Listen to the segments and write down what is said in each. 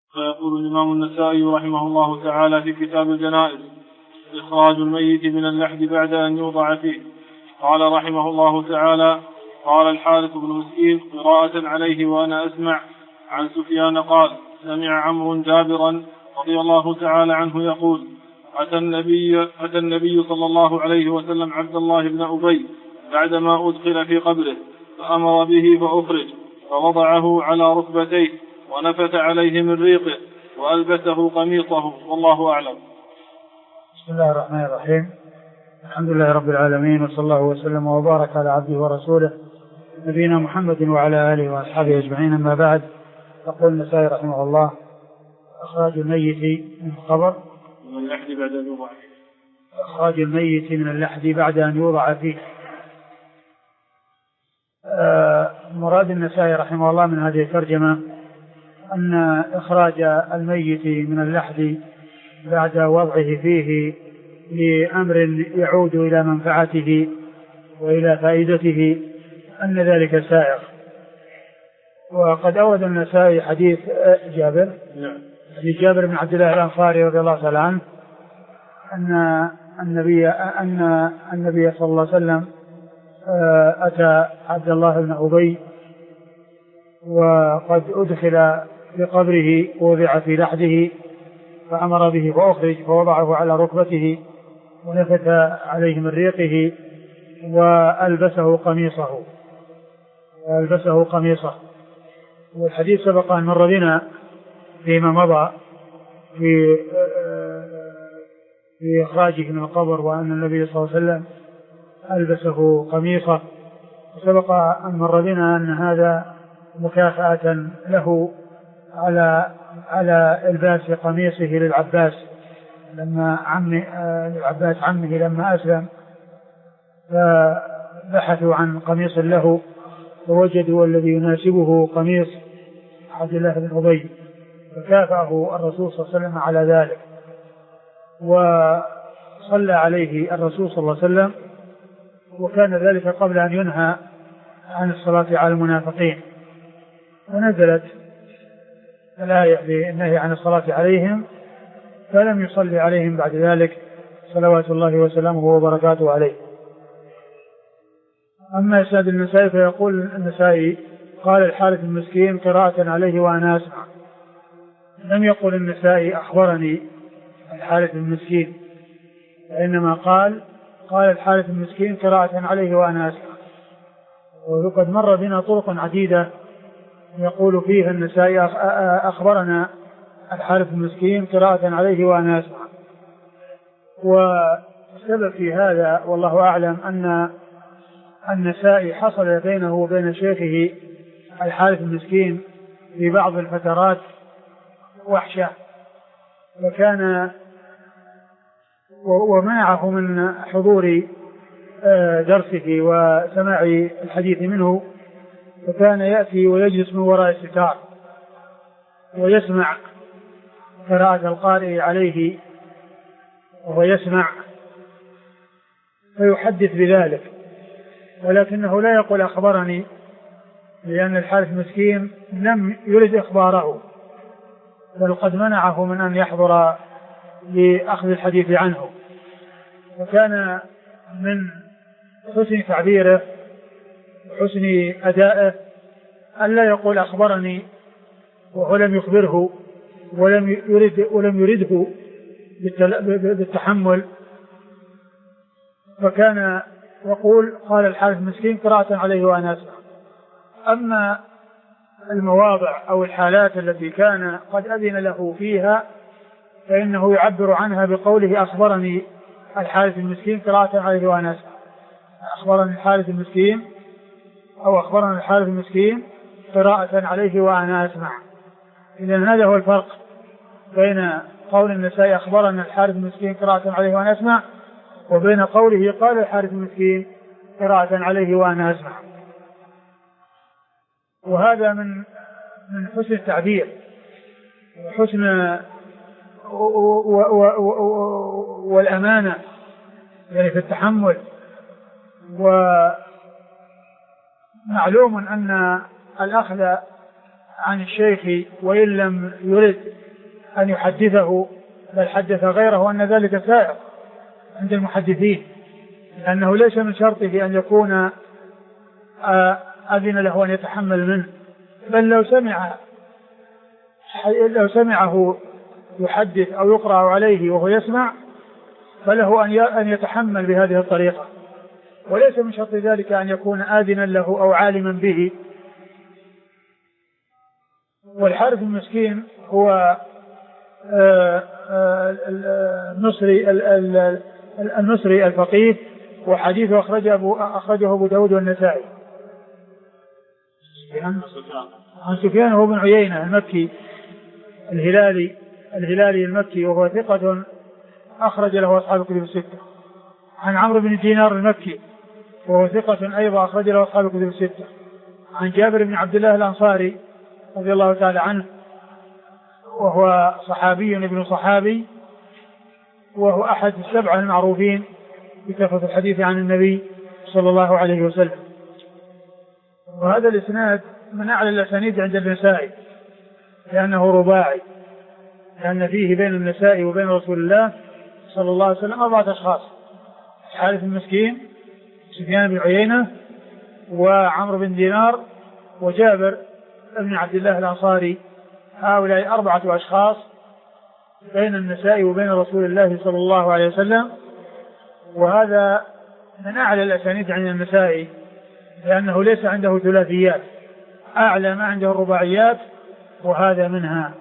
فيقول الإمام النسائي رحمه الله تعالى في كتاب الجنائز: إخراج الميت من اللحد بعد أن يوضع فيه. قال رحمه الله تعالى: قال الحارث بن مسكين قراءة عليه وأنا أسمع. عن سفيان قال: سمع عمرو جابرا رضي الله تعالى عنه يقول: أتى النبي صلى الله عليه وسلم عبد الله بن أبي بعدما أدخل في قبره، فأمر به فأخرج، فوضعه على ركبتيه ونفث عليه من ريقه وألبسه قميصه، والله أعلم. بسم الله الرحمن الرحيم. الحمد لله رب العالمين، وصلى الله وسلم وبارك على عبده ورسوله نبينا محمد وعلى آله وأصحابه أجمعين. أما بعد، يقول النسائي رحمه الله: إخراج الميت من القبر من اللحد بعد أن يوضع فيه. إخراج الميت من اللحد بعد أن يوضع فيه. مراد النسائي رحمه الله من هذه الترجمة أن إخراج الميت من اللحد بعد وضعه فيه لأمر يعود إلى منفعته وإلى فائدته أن ذلك سائغ. وقد أورد النسائي حديث جابر بن عبد الله الأنصاري رضي الله تعالى عنه أن النبي صلى الله عليه وسلم أتى عبد الله بن أبي وقد أدخل في قبره ووضع في لحده، فأمر به فأخرج، فوضعه على ركبته ونفث عليه من ريقه وألبسه قميصه. والحديث سبق أن مر بنا فيما مضى في إخراجه من القبر، وأن النبي صلى الله عليه وسلم ألبسه قميصه. وسبق أن مر بنا أن هذا مكافأة له على إلباس قميصه للعباس عمه لما أسلم، فبحثوا عن قميص له فوجدوا الذي يناسبه قميص عبد الله بن أبي، فكافأه الرسول صلى الله عليه وسلم على ذلك، وصلى عليه الرسول صلى الله عليه وسلم. وكان ذلك قبل أن ينهى عن الصلاة على المنافقين، ونزلت الآية بالنهي عن الصلاة عليهم، فلم يصلي عليهم بعد ذلك صلوات الله وسلامه وبركاته عليه. أما إسناد النسائي فيقول النسائي: قال الحارث المسكين قراءة عليه وأنا أسمع. لم يقل النسائي أخبرني الحارث المسكين، وإنما قال الحارث المسكين قراءة عليه وأنا أسمع. وقد مر بنا طرق عديدة يقول فيها النسائي أخبرنا الحارث المسكين قراءة عليه وأنا أسمع. والسبب في هذا والله أعلم أن النسائي حصل بينه وبين شيخه الحارث المسكين في بعض الفترات وحشة، وكان ومنعه من حضور درسه وسماع الحديث منه، فكان يأتي ويجلس من وراء الستار ويسمع قراءة القارئ عليه وهو يسمع فيحدث بذلك، ولكنه لا يقول أخبرني، لأن الحارث المسكين لم يرد إخباره، بل قد منعه من أن يحضر لأخذ الحديث عنه. وكان من حسن تعبيره وحسن أدائه ألا يقول أخبرني وهو لم يخبره ولم يرده بالتحمل، فكان يقول قال الحارث المسكين قراءة عليه وأنا أسمع. أما المواضع أو الحالات التي كان قد أذن له فيها فإنه يعبر عنها بقوله أخبرني الحارث المسكين قراءة عليه وأنا أسمع. أخبرني الحارث المسكين أو أخبرنا الحارث المسكين قراءة عليه وأنا أسمع. إذن هذا هو الفرق بين قول النسائي أخبرنا الحارث المسكين قراءة عليه وأنا أسمع، وبين قوله قال الحارث المسكين قراءة عليه وأنا أسمع. وهذا من حسن التعبير وحسن والأمانة يعني في التحمل. ومعلوم أن الأخذ عن الشيخ وإن لم يرد أن يحدثه بل حدث غيره، وأن ذلك سائغ عند المحدثين، لأنه ليس من شرطه أن يكون أذن له أن يتحمل منه، بل لو سمعه يحدث أو يقرأ عليه وهو يسمع فله أن يتحمل بهذه الطريقة، وليس من شرط ذلك أن يكون آذنا له أو عالما به. والحارث المسكين هو المصري الفقيه، وحديثه أخرجه أبو داود والنسائي. عن سفيان هو بن عيينة المكي الهلالي المكي، وهو ثقة أخرج له أصحاب الكتب الستة. عن عمرو بن دينار المكي، وهو ثقة أيضا أخرج له أصحاب الكتب الستة. عن جابر بن عبد الله الأنصاري رضي الله تعالى عنه، وهو صحابي ابن صحابي، وهو أحد السبعة المعروفين بكثرة الحديث عن النبي صلى الله عليه وسلم. وهذا الإسناد من أعلى الأسانيد عند النسائي لأنه رباعي، لأن فيه بين النسائي وبين رسول الله صلى الله عليه وسلم 4 أشخاص: الحارث المسكين، سفيان بن عيينة، وعمرو بن دينار، وجابر بن عبد الله الأنصاري. هؤلاء 4 أشخاص بين النسائي وبين رسول الله صلى الله عليه وسلم، وهذا من أعلى الأسانيد عند النسائي لأنه ليس عنده ثلاثيات، أعلى ما عنده الرباعيات، وهذا منها.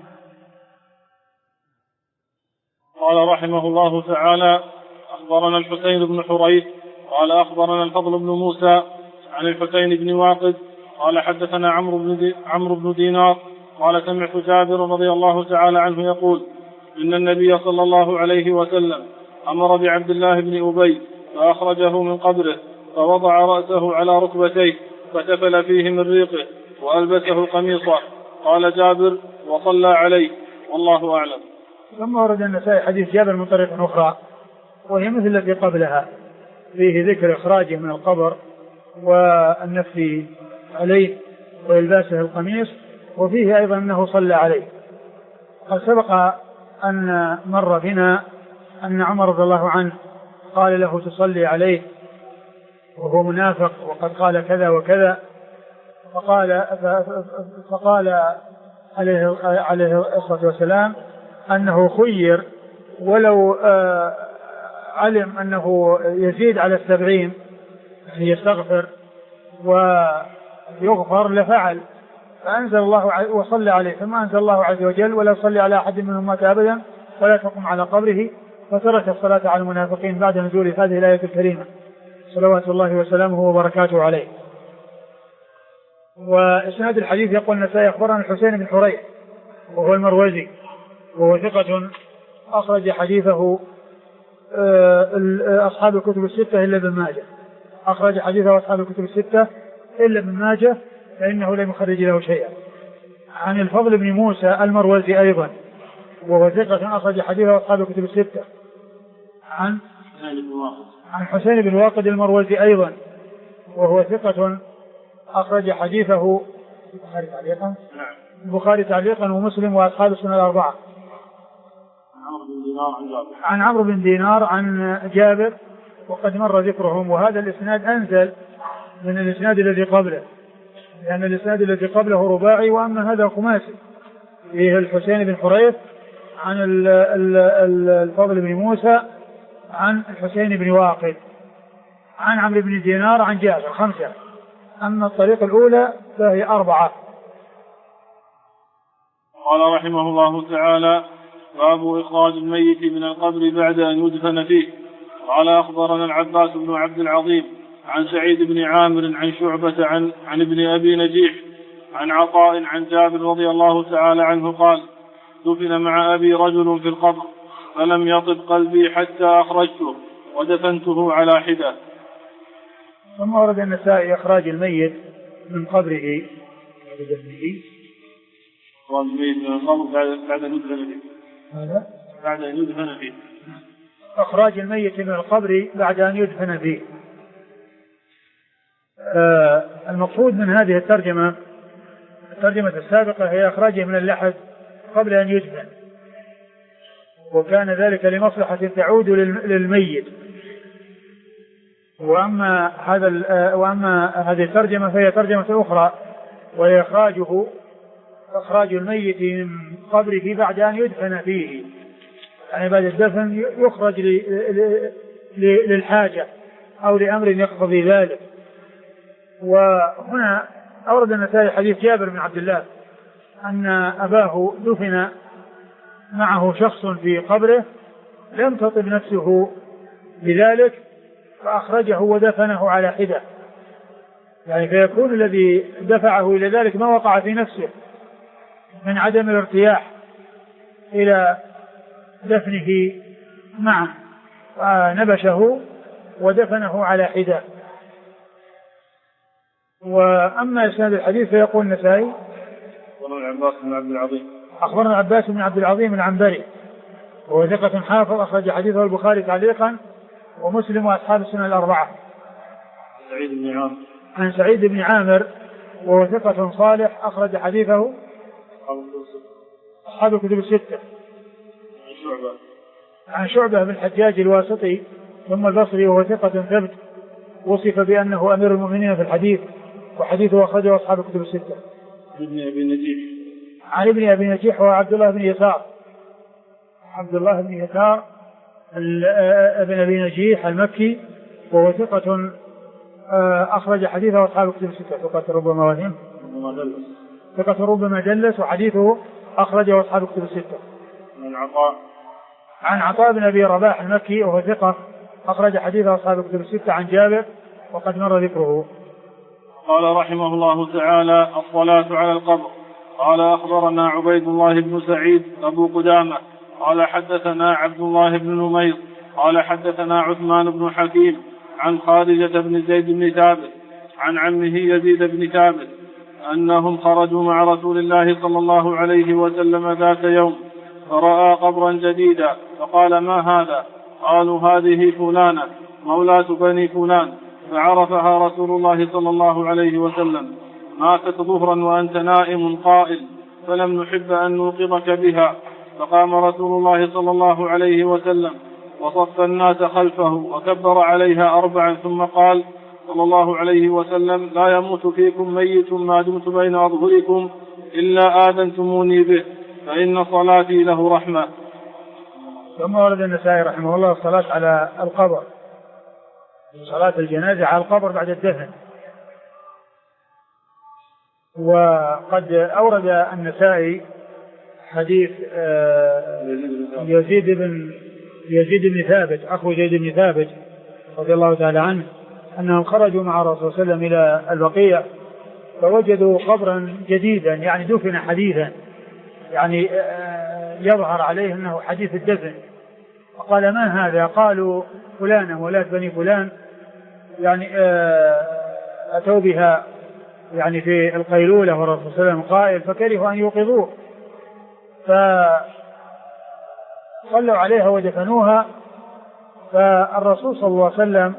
قال رحمه الله تعالى: أخبرنا الحسين بن حريث قال أخبرنا الفضل بن موسى عن الحسين بن واقد قال حدثنا عمرو بن دينار قال سمعت جابر رضي الله تعالى عنه يقول: إن النبي صلى الله عليه وسلم أمر بعبد الله بن أبي فأخرجه من قبره فوضع رأسه على ركبتيه فتفل فيه من ريقه وألبسه قميصه. قال جابر: وصلى عليه، والله أعلم. ثم ورد النسائي حديث جابر من طريق أخرى وهي مثل التي قبلها، فيه ذكر إخراجه من القبر والنفي عليه وإلباسه القميص، وفيه أيضا أنه صلى عليه. قد سبق أن مر بنا أن عمر رضي الله عنه قال له: تصلي عليه، وهو منافق وقد قال كذا وكذا، فقال عليه الصلاة والسلام أنه خير، ولو علم أنه يزيد على 70 يستغفر ويغفر لفعل، فأنزل الله وصلى عليه. ثم أنزل الله عز وجل: ولا تصلي على أحد منهم مات أبدا ولا تقم على قبره، فترك الصلاة على المنافقين بعد نزول هذه الآية الكريمة صلوات الله وسلامه وبركاته عليه. وإسناد الحديث يقول النسائي: أخبرنا الحسين بن حريث وهو المروزي، وهو ثقة أخرج حديثه أصحاب الكتب الستة إلا ابن ماجه، أخرج حديثه أصحاب الكتب الستة إلا ابن ماجه، فإنه لم يخرج له شيئا. عن الفضل بن موسى المروزي أيضا، وهو ثقة أخرج حديثه أصحاب الكتب الستة. عن حسين بن واقد المروزي أيضا، وهو ثقة أخرج حديثه البخاري تعليقا ومسلم وأصحاب السنة الأربعة. عن عمرو بن دينار عن جابر، وقد مر ذكرهم. وهذا الإسناد أنزل من الإسناد الذي قبله، لأن الإسناد الذي قبله رباعي، وأما هذا خماسي، فيه الحسين بن حريث عن الفضل بن موسى عن الحسين بن واقد عن عمرو بن دينار عن جابر، 5. أما الطريق الأولى فهي 4. قال رحمه الله تعالى: باب إخراج الميت من القبر بعد أن يدفن فيه. قال أخبرنا العباس بن عبد العظيم عن سعيد بن عامر عن شعبة عن ابن أبي نجيح عن عطاء عن جابر رضي الله تعالى عنه قال: دفن مع أبي رجل في القبر فلم يطب قلبي حتى أخرجته ودفنته على حدة. ثم ورد النسائي إخراج الميت من قبره إخراج الميت من القبر بعد أن يدفن فيه. بعد أن يدفن فيه. إخراج الميت من القبر بعد أن يدفن فيه. المقصود من هذه الترجمة الترجمة السابقة هي إخراجه من اللحد قبل أن يدفن، وكان ذلك لمصلحة تعود للميت. وأما هذه الترجمة فهي ترجمة أخرى، وهي إخراج الميت من قبره بعد أن يدفن فيه، يعني بعد الدفن يخرج للحاجة أو لأمر يقتضي ذلك. وهنا أورد النسائي حديث جابر بن عبد الله أن أباه دفن معه شخص في قبره لم تطب نفسه بذلك فأخرجه ودفنه على حدة، يعني فيكون الذي دفعه إلى ذلك ما وقع في نفسه من عدم الارتياح إلى دفنه معه، فنبشه ودفنه على حدة. وأما إسناد الحديث فيقول النسائي أخبرنا العباس بن عبد العظيم العنبري وهو ثقة حافظ أخرج حديثه البخاري تعليقا ومسلم وأصحاب السنن الأربعة. عن سعيد بن عامر وهو ثقة صالح أخرج حديثه أصحاب الكتب الستة. عن شعبة بن الحجاج الواسطي ثم البصري وهو ثقة ثبت وصف بأنه أمير المؤمنين في الحديث وحديثه أخرجه أصحاب الكتب الستة. عن ابن أبي نجيح وهو عبد الله بن يسار ابن أبي نجيح المكي وهو ثقة أخرج حديثه أصحاب الكتب الستة. ثقة ربما دلس وحديثه أخرجه أصحاب الكتب الستة. عن عطاء بن أبي رباح المكي وهو ثقة أخرج حديثه أصحاب الكتب الستة. عن جابر وقد مر ذكره. قال رحمه الله تعالى: الصلاة على القبر. قال أخبرنا عبيد الله بن سعيد أبو قدامة قال حدثنا عبد الله بن نمير قال حدثنا عثمان بن حكيم عن خارجة بن زيد بن ثابت عن عمه يزيد بن ثابت أنهم خرجوا مع رسول الله صلى الله عليه وسلم ذات يوم فرأى قبرا جديدا فقال: ما هذا؟ قالوا: هذه فلانة مولاة بني فلان. فعرفها رسول الله صلى الله عليه وسلم. ماتت ظهرا وأنت نائم قائل فلم نحب أن نوقظك بها. فقام رسول الله صلى الله عليه وسلم وصف الناس خلفه وكبر عليها 4 ثم قال صلى الله عليه وسلم: لا يموت فيكم ميت ما دمت بين أظهركم إلا آذنتموني به فإن صلاتي له رحمة. ثم ورد النسائي رحمه الله الصلاة على القبر، صلاة الجنازة على القبر بعد الدفن. وقد أورد النسائي حديث يزيد بن ثابت أخو زيد بن ثابت رضي الله تعالى عنه أنهم خرجوا مع الرسول صلى الله عليه وسلم إلى البقيع فوجدوا قبرا جديدا يعني دفن حديثا، يعني يظهر عليه أنه حديث الدفن. فقال: ما هذا؟ قالوا: فلانة ولاة بني فلان، يعني أتوا بها يعني في القيلولة والرسول صلى الله عليه وسلم قائل فكرهوا أن يوقظوه فصلوا عليها ودفنوها. فالرسول صلى الله عليه وسلم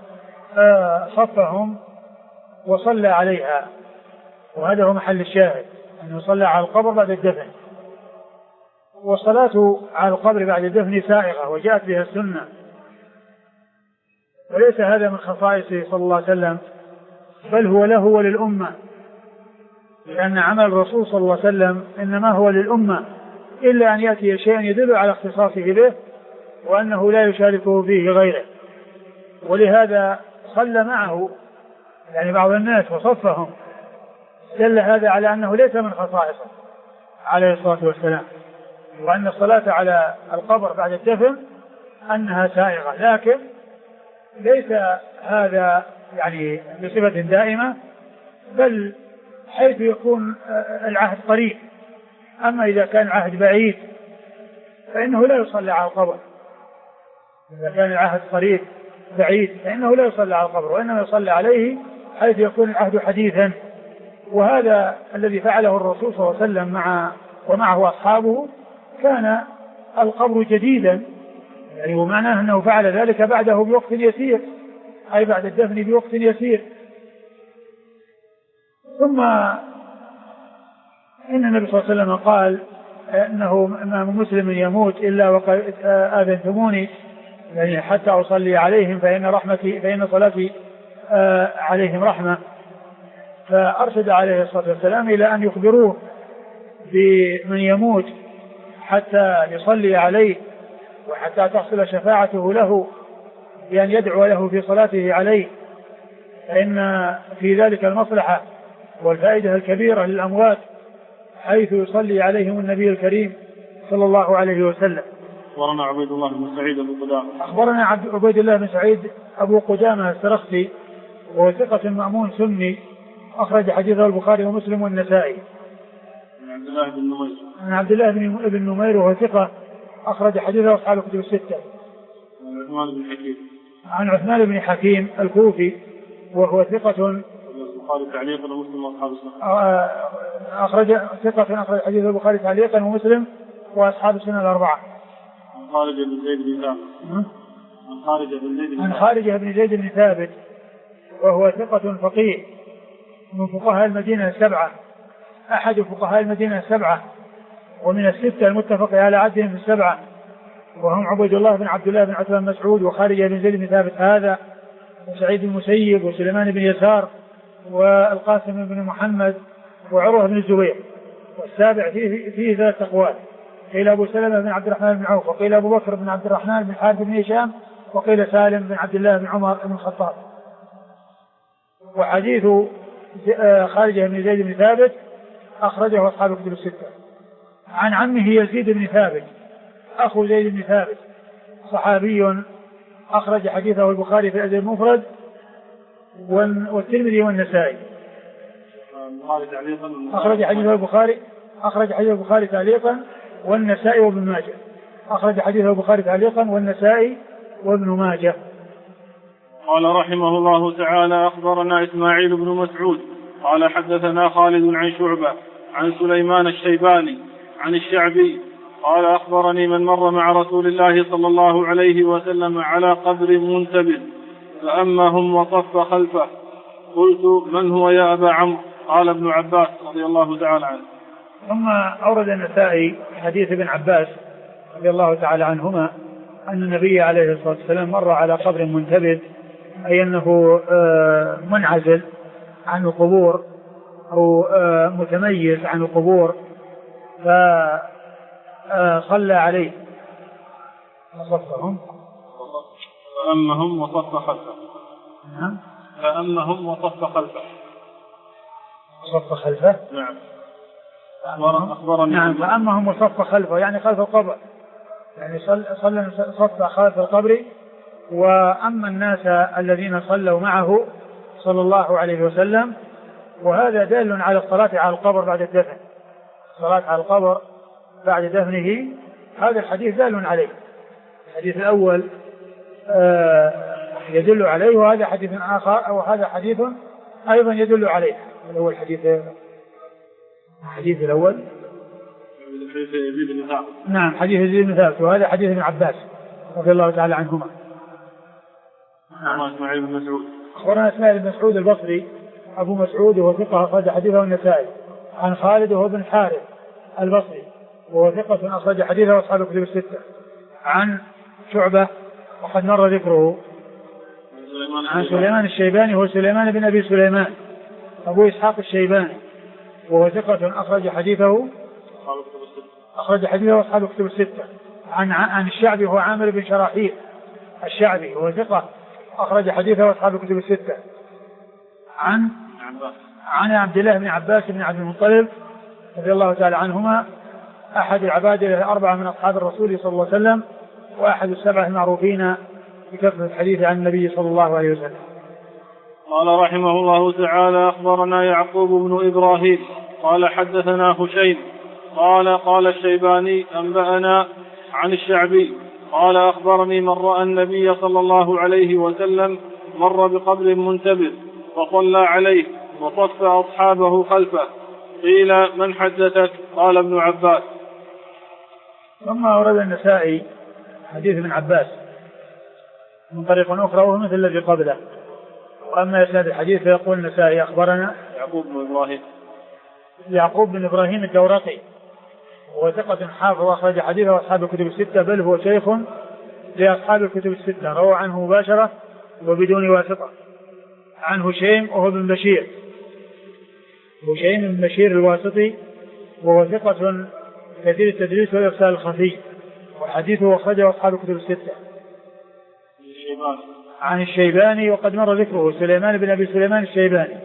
صفهم وصلى عليها، وهذا هو محل الشاهد أنه صلى على القبر بعد الدفن. والصلاة على القبر بعد الدفن سائغة وجاءت بها السنة، وليس هذا من خصائصه صلى الله عليه وسلم بل هو له وللأمة، لأن عمل الرسول صلى الله عليه وسلم إنما هو للأمة إلا أن يأتي شيء يدل على اختصاصه به وأنه لا يشاركه فيه غيره. ولهذا صلى معه يعني بعض الناس وصفهم، دل هذا على أنه ليس من خصائصه عليه الصلاة والسلام، وأن الصلاة على القبر بعد الدفن أنها سائغة، لكن ليس هذا يعني بصفة دائمة بل حيث يكون العهد قريب. أما إذا كان العهد بعيد فإنه لا يصلى على القبر، إذا كان العهد قريب بعيد فإنه لا يصلى على القبر، وإنما يصلى عليه حيث يكون العهد حديثا. وهذا الذي فعله الرسول صلى الله عليه وسلم ومعه أصحابه، كان القبر جديدا، يعني ومعناه أنه فعل ذلك بعده بوقت يسير، أي بعد الدفن بوقت يسير. ثم إن النبي صلى الله عليه وسلم قال إنه ما من مسلم يموت إلا وقد آذنتموني يعني حتى أصلي عليهم فإن صلاتي عليهم رحمة. فأرشد عليه الصلاة والسلام إلى أن يخبروه بمن يموت حتى يصلي عليه وحتى تحصل شفاعته له بأن يدعو له في صلاته عليه، فإن في ذلك المصلحة والفائدة الكبيرة للأموات حيث يصلي عليهم النبي الكريم صلى الله عليه وسلم. أخبرنا عبيد الله بن سعيد أبو قدامة. أخبرنا عبيد الله بن سعيد أبو قدامة السرخسي وهو ثقة مأمون سني أخرج حديثه البخاري ومسلم والنسائي. عن عبد الله بن نمير وهو ثقة أخرج حديثه أصحاب الكتب الستة. عن عثمان بن حكيم الكوفي وهو ثقة تعليقا ومسلم واصحاب السنن. أخرج حديث البخاري تعليقا ومسلم واصحاب السنن الأربعة. عن خارجة بن زيد بن ثابت وهو ثقة فقيه من فقهاء المدينة السبعة، أحد فقهاء المدينة السبعة ومن الستة المتفق على عدهم في السبعة، وهم عبيد الله بن عبد الله بن عتبة بن مسعود وخارجة بن زيد بن ثابت هذا وسعيد بن المسيب وسليمان بن يسار والقاسم بن محمد وعروة بن الزبير. والسابع فيه ثلاث أقوال، قيل أبو سلمة بن عبد الرحمن بن عوف وقيل أبو بكر بن عبد الرحمن بن حارث بن هشام وقيل سالم بن عبد الله بن عمر بن الخطاب. وحديث خارجة بن زيد بن ثابت أخرجه أصحاب الكتب الستة. عن عمه يزيد بن ثابت أخو زيد بن ثابت صحابي أخرج حديثه البخاري في الأدب المفرد والترمذي والنسائي. أخرج حديث البخاري تعليقا والنسائي وابن ماجه. أخرج حديث البخاري تعليقا والنسائي وابن ماجه. قال رحمه الله تعالى: أخبرنا إسماعيل بن مسعود قال حدثنا خالد عن شعبة عن سليمان الشيباني عن الشعبي قال: أخبرني من مر مع رسول الله صلى الله عليه وسلم على قبر منتبه فأمهم وصف خلفه. قلت: من هو يا أبا عمرو؟ قال: ابن عباس رضي الله تعالى عنه. ثم أورد النسائي حديث ابن عباس رضي الله تعالى عنهما أن النبي عليه الصلاة والسلام مر على قبر منتبه، أي أنه منعزل عن القبور أو متميز عن القبور، فصلى عليه وصفهم فأمهم وصف خلفه. فأمهم وصف خلفه. صف خلفه. نعم. أخبرني. نعم. فأمهم وصف خلفه يعني خلف القبر، يعني صف خلف القبر، وأما الناس الذين صلوا معه صلى الله عليه وسلم. وهذا دال على الصلاة على القبر بعد الدفن. الصلاة على القبر بعد دفنه هذا الحديث دال عليه. الحديث الأول يدل عليه، وهذا حديث آخر أو هذا حديث أيضا يدل عليه. هو الحديث الأول نعم حديث يزيد بن ثابت، وهذا حديث ابن عباس رضي الله تعالى عنهما. إسماعيل بن مسعود. أخبرنا إسماعيل بن مسعود البصري أبو مسعود وهو ثقة أخرج حديثه النسائي. عن خالد وهو بن حارث البصري وهو ثقة أخرج حديثه أصحاب الكتب الستة. عن شعبة وقد مر ذكره. عن سليمان الشيباني هو سليمان بن أبي سليمان أبو إسحاق الشيباني وهو ثقة أخرج حديثه أصحاب الكتب الستة. عن الشعبي هو عامر بن شراحيل الشعبي وهو ثقة أخرج حديثه أصحاب الكتب الستة. عن عبد الله بن عباس بن عبد المطلب رضي الله تعالى عنهما أحد العباد الأربعة من أصحاب الرسول صلى الله عليه وسلم، وأحد السبعة المعروفين بكثرة الحديث عن النبي صلى الله عليه وسلم. قال رحمه الله تعالى: أخبرنا يعقوب بن إبراهيم قال حدثنا هشيم قال الشيباني أنبأنا عن الشعبي قال: أخبرني من رأى النبي صلى الله عليه وسلم مر بقبر منتبه فصلى عليه وصف أصحابه خلفه. قيل: من حدثك؟ قال: ابن عباس. ثم أورد النسائي حديث ابن عباس من طريق أخرى وهو مثل الذي قبله. وأما إسناد الحديث فيقول النسائي: أخبرنا يعقوب بن إبراهيم يعقوب بن إبراهيم الدورقي، وهو ثقة حافظ أخرج حديثه أصحاب الكتب الستة، بل هو شيخ لأصحاب الكتب الستة، روى عنه مباشرة وبدون واسطة. عن هشيم وهو بن بشير، هشيم بن بشير الواسطي، وهو ثقة كثير التدليس والإرسال الخفي، وحديثه أخرجه أصحاب الكتب الستة. عن الشيباني وقد مر ذكره، سليمان بن أبي سليمان الشيباني.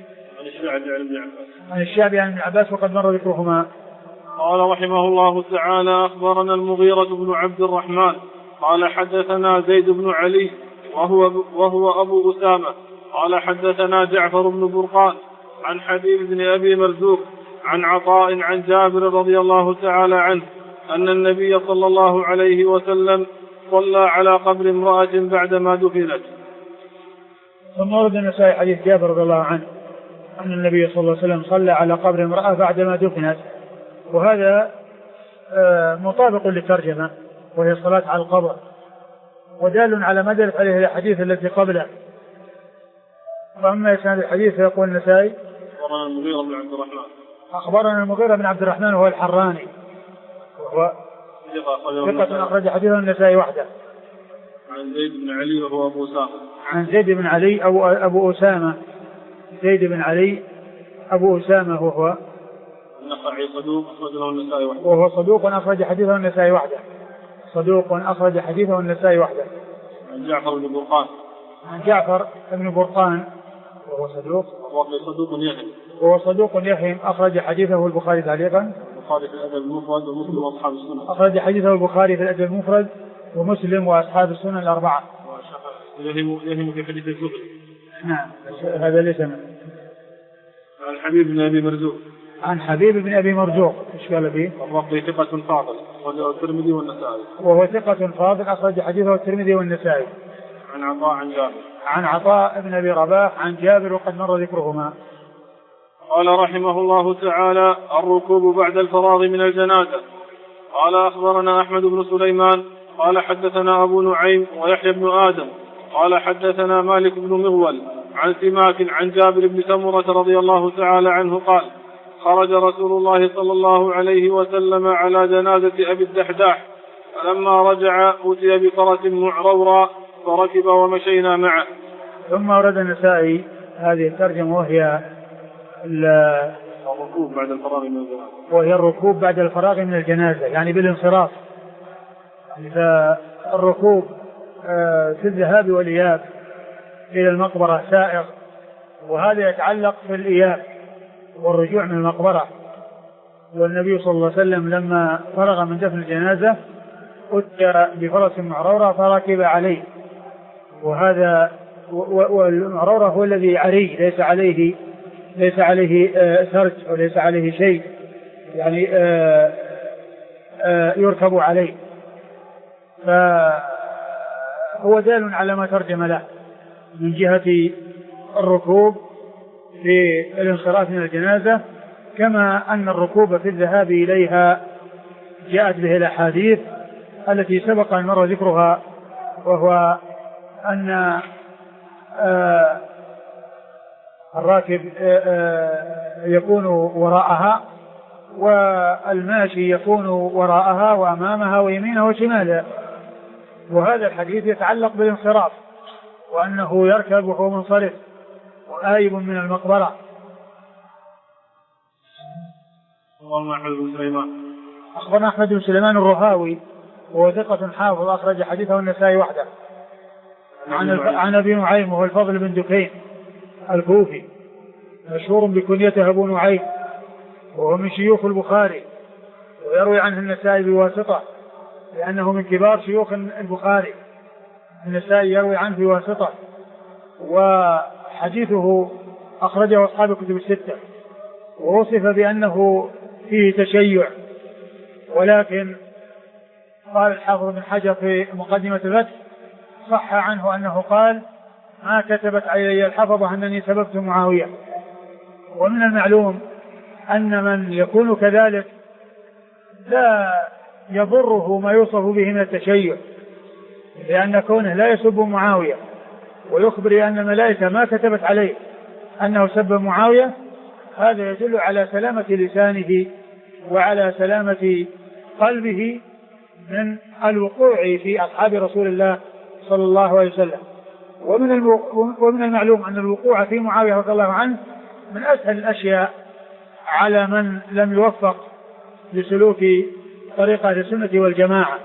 عن الشعبي عن ابن عباس وقد مر ذكرهما. قال رحمه الله تعالى: أخبرنا المغيرة بن عبد الرحمن قال حدثنا زيد بن علي وهو أبو أسامة قال حدثنا جعفر بن برقان عن حبيب بن أبي مرزوق عن عطاء عن جابر رضي الله تعالى عنه أن النبي صلى الله عليه وسلم صلى على قبر امرأة بعدما دفنت. ثم ورد النسائي حديث جابر رضي الله عنه أن النبي صلى الله عليه وسلم صلى على قبر امرأة بعدما دفنت، وهذا مطابق للترجمة، وهي الصلاة على القبر، ودال على ما دلت عليه الحديث التي قبله. وأما إسناد الحديث فيقول النسائي: أخبرنا المغيرة بن عبد الرحمن وهو الحراني، وهو ثقة أخرج حديثه النسائي وحده. عن زيد بن علي وهو أبو أسامة. عن زيد بن علي أبو أسامة، زيد بن علي أبو أسامة وهو النخعي صدوق أخرجه النسائي وحده. وهو صدوق أخرج حديثه النسائي وحده. صدوق أخرج حديثه النسائي وحده. عن جعفر بن برقان. عن جعفر بن برقان وهو صدوق. وهو صدوق يهم أخرج حديثه البخاري تعليقا. البخاري في الأدب المفرد ومسلم وأصحاب السنة. أخرج حديثه البخاري في الأدب المفرد ومسلم وأصحاب السنة الأربعة. يهم في حديث الزهري. نعم هذا ليس منه. عن حبيب بن أبي مرزوق. عن حبيب بن أبي مرزوق إيش قال فيه؟ الرقي ثقة فاضل أخرجه الترمذي والنسائي. وهو ثقة فاضل أخرج حديثه الترمذي والنسائي. عن عطاء عن جابر. عن عطاء بن أبي رباح عن جابر وقد مر ذكرهما. قال رحمه الله تعالى: الركوب بعد الفراغ من الجنازة. قال أخبرنا أحمد بن سليمان قال حدثنا أبو نعيم ويحيى بن آدم قال حدثنا مالك بن مغول عن سماك عن جابر بن سمرة رضي الله تعالى عنه قال: خرج رسول الله صلى الله عليه وسلم على جنازة أبي الدحداح، فلما رجع أتي بفرس معرورا فركب ومشينا معه. ثم ورد النسائي هذه الترجمة وهي الركوب بعد الفراغ من الجنازة، وهي الركوب بعد الفراغ من الجنازة يعني بالانصراف. فالركوب في الذهاب والإياب إلى المقبرة سائر، وهذا يتعلق في الإياب والرجوع من المقبرة. والنبي صلى الله عليه وسلم لما فرغ من دفن الجنازة أتي بفرس معرورة فركب عليه، وهذا والمعرورة هو الذي عري ليس عليه سرج وليس عليه شيء يعني يركب عليه، فهو دال على ما ترجم له من جهة الركوب في الانصراف من الجنازة، كما أن الركوب في الذهاب إليها جاءت به الأحاديث التي سبق أن مر ذكرها، وهو أن الراكب يكون وراءها والماشي يكون وراءها وأمامها ويمينها وشمالها. وهذا الحديث يتعلق بالانصراف، وأنه يركب وهو منصرف وآيب من المقبرة. أخبرنا أحمد بن سليمان الرهاوي وهو ثقة حافظ أخرج حديثه النسائي وحده. عن أبي نعيم وهو الفضل بن دكين الكوفي مشهور بكنيته أبو نعيم، وهو من شيوخ البخاري، ويروي عنه النسائي بواسطة لأنه من كبار شيوخ البخاري. النسائي يروي عنه بواسطة، وحديثه أخرجه أصحاب الكتب الستة، ووصف بأنه فيه تشيع، ولكن قال الحافظ بن حجر في مقدمة الفتح صح عنه أنه قال: ما كتبت علي الحفظة أنني سببت معاوية. ومن المعلوم أن من يكون كذلك لا يضره ما يوصف به من التشيع، لأن كونه لا يسب معاوية ويخبر أن الملائكة ما كتبت عليه أنه سب معاوية، هذا يدل على سلامة لسانه وعلى سلامة قلبه من الوقوع في أصحاب رسول الله صلى الله عليه وسلم. ومن المعلوم أن الوقوع في معاوية رضي الله عنه من أسهل الأشياء على من لم يوفق لسلوك طريقة السنة والجماعة،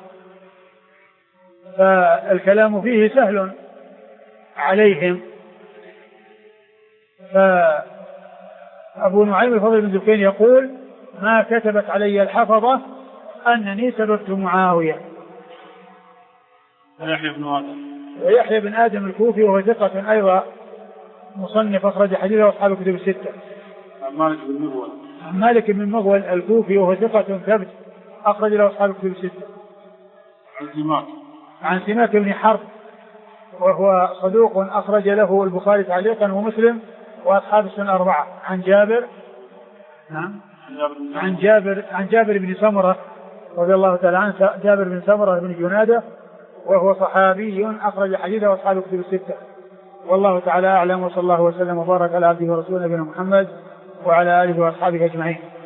فالكلام فيه سهل عليهم. فأبو نعيم الفضل بن دكين يقول: ما كتبت علي الحفظة أنني سببت معاوية. ويحيى بن آدم الكوفي وهو ثقة أيضا مصنف أخرج حديثه أصحاب الكتب الستة. مالك بن مغول الكوفي وهو ثقة ثبت أخرج له أصحاب الكتب الستة. عن سماك بن حرب وهو صدوق أخرج له البخاري تعليقا ومسلم وأصحاب السنن أربعة. عن جابر بن سمرة رضي الله تعالى عنه، جابر بن سمرة بن جنادة وهو صحابي أخرج حديثه أصحاب الكتب الستة. والله تعالى أعلم، وصلى الله وسلم وبارك على عبده ورسوله نبينا محمد وعلى آله وأصحابه أجمعين.